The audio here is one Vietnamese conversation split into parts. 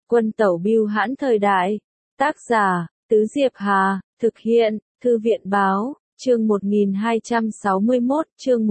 Quân tẩu bưu hãn thời đại. Tác giả, Tứ Diệp Hà, thực hiện, Thư viện báo, chương 1261, chương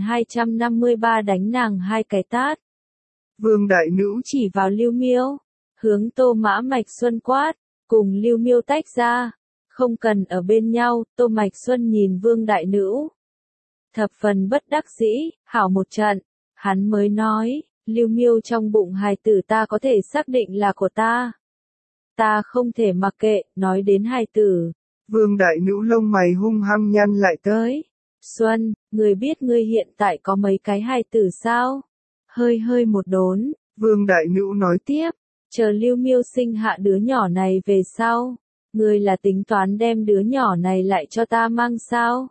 1253 đánh nàng hai cái tát. Vương Đại Nữ chỉ vào Lưu Miêu, hướng Tô Mã Mạch Xuân quát, cùng Lưu Miêu tách ra, không cần ở bên nhau. Tô Mạch Xuân nhìn Vương Đại Nữ, thập phần bất đắc dĩ, hảo một trận, hắn mới nói, Lưu Miêu trong bụng hài tử ta có thể xác định là của ta. Ta không thể mặc kệ. Nói đến hài tử, Vương Đại Nữ lông mày hung hăng nhăn lại tới. Xuân, người biết ngươi hiện tại có mấy cái hài tử sao? Hơi một đốn, Vương Đại Nữ nói tiếp, chờ Lưu Miêu sinh hạ đứa nhỏ này về sau, ngươi là tính toán đem đứa nhỏ này lại cho ta mang sao?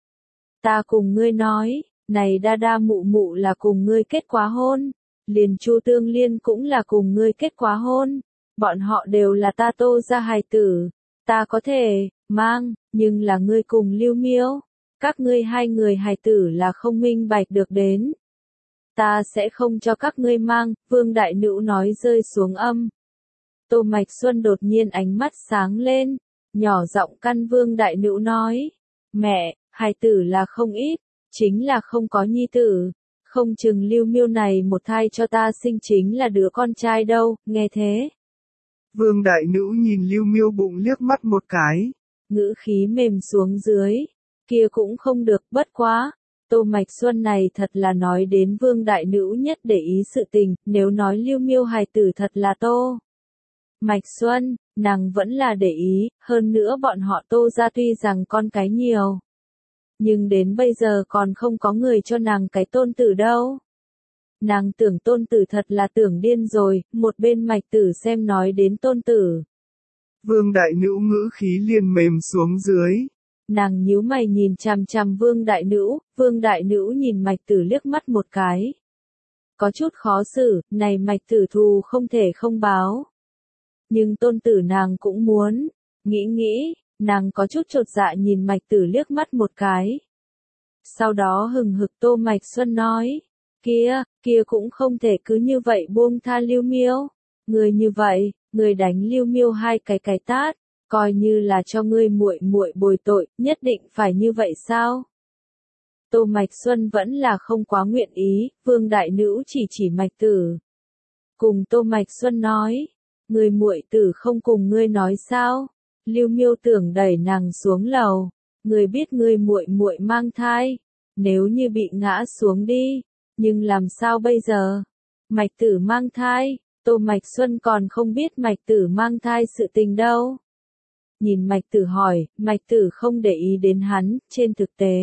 Ta cùng ngươi nói, này đa đa mụ mụ là cùng ngươi kết quả hôn, liền Chu Tương Liên cũng là cùng ngươi kết quả hôn, bọn họ đều là ta Tô gia hài tử, ta có thể mang, nhưng là ngươi cùng Lưu Miêu, các ngươi hai người hài tử là không minh bạch được đến. Ta sẽ không cho các ngươi mang. Vương Đại Nữ nói rơi xuống âm. Tô Mạch Xuân đột nhiên ánh mắt sáng lên, nhỏ giọng căn Vương Đại Nữ nói, mẹ, hài tử là không ít, chính là không có nhi tử, không chừng Lưu Miêu này một thai cho ta sinh chính là đứa con trai đâu. Nghe thế, Vương Đại Nữ nhìn Lưu Miêu bụng liếc mắt một cái, ngữ khí mềm xuống dưới, kia cũng không được. Bất quá, Tô Mạch Xuân này thật là nói đến Vương Đại Nữ nhất để ý sự tình, nếu nói Lưu Miêu hài tử thật là Tô Mạch Xuân, nàng vẫn là để ý. Hơn nữa bọn họ Tô gia tuy rằng con cái nhiều, nhưng đến bây giờ còn không có người cho nàng cái tôn tử đâu. Nàng tưởng tôn tử thật là tưởng điên rồi. Một bên Mạch Tử xem nói đến tôn tử, Vương Đại Nữ ngữ khí liền mềm xuống dưới. Nàng nhíu mày nhìn chằm chằm Vương Đại Nữ. Vương Đại Nữ nhìn Mạch Tử liếc mắt một cái, có chút khó xử. Này Mạch Tử thù không thể không báo, nhưng tôn tử nàng cũng muốn. Nghĩ, nàng có chút chột dạ nhìn Mạch Tử liếc mắt một cái. Sau đó hừng hực Tô Mạch Xuân nói, kia cũng không thể cứ như vậy buông tha Lưu Miêu. Người như vậy, người đánh Lưu Miêu hai cái tát, coi như là cho ngươi muội muội bồi tội, nhất định phải như vậy sao? Tô Mạch Xuân vẫn là không quá nguyện ý. Vương Đại Nữ chỉ Mạch Tử, cùng Tô Mạch Xuân nói, người muội tử không cùng ngươi nói sao? Lưu Miêu tưởng đẩy nàng xuống lầu, người biết ngươi muội muội mang thai, nếu như bị ngã xuống đi, nhưng làm sao bây giờ? Mạch Tử mang thai, Tô Mạch Xuân còn không biết Mạch Tử mang thai sự tình đâu. Nhìn Mạch Tử hỏi, Mạch Tử không để ý đến hắn. Trên thực tế,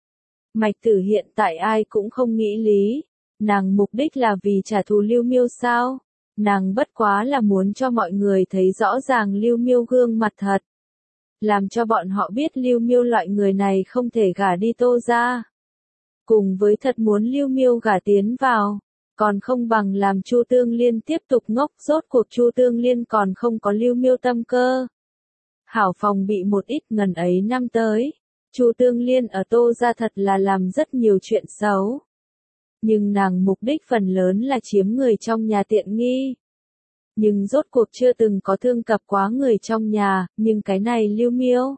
Mạch Tử hiện tại ai cũng không nghĩ lý. Nàng mục đích là vì trả thù Lưu Miêu sao? Nàng bất quá là muốn cho mọi người thấy rõ ràng Lưu Miêu gương mặt thật, làm cho bọn họ biết Lưu Miêu loại người này không thể gả đi Tô gia. Cùng với thật muốn Lưu Miêu gả tiến vào, còn không bằng làm Chu Tương Liên tiếp tục ngốc. Rốt cuộc Chu Tương Liên còn không có Lưu Miêu tâm cơ. Hảo phòng bị một ít. Ngần ấy năm tới, Chu Tương Liên ở Tô gia thật là làm rất nhiều chuyện xấu. Nhưng nàng mục đích phần lớn là chiếm người trong nhà tiện nghi. Nhưng rốt cuộc chưa từng có thương cập quá người trong nhà. Nhưng cái này Lưu Miêu,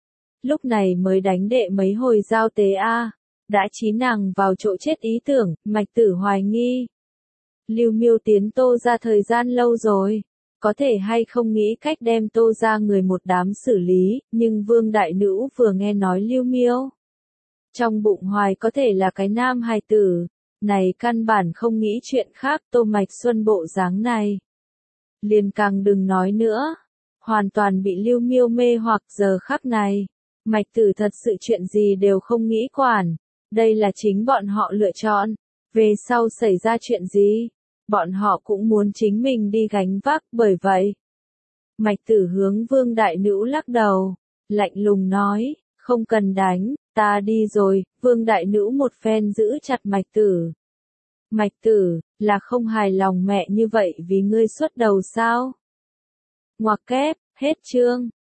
lúc này mới đánh đệ mấy hồi giao tế a, đã trí nàng vào chỗ chết ý tưởng. Mạch Tử hoài nghi, Lưu Miêu tiến Tô gia thời gian lâu rồi, có thể hay không nghĩ cách đem Tô gia người một đám xử lý. Nhưng Vương Đại Nữ vừa nghe nói Lưu Miêu trong bụng hoài có thể là cái nam hài tử, này căn bản không nghĩ chuyện khác. Tô Mạch Xuân bộ dáng này, liền càng đừng nói nữa, hoàn toàn bị Lưu Miêu mê hoặc. Giờ khắc này, Mạch Tử thật sự chuyện gì đều không nghĩ quản, đây là chính bọn họ lựa chọn, về sau xảy ra chuyện gì, bọn họ cũng muốn chính mình đi gánh vác. Bởi vậy, Mạch Tử hướng Vương Đại Nữ lắc đầu, lạnh lùng nói, không cần đánh, ta đi rồi. Vương Đại Nữ một phen giữ chặt Mạch Tử. Mạch Tử, là không hài lòng mẹ như vậy vì ngươi xuất đầu sao? Ngoặc kép, hết chương.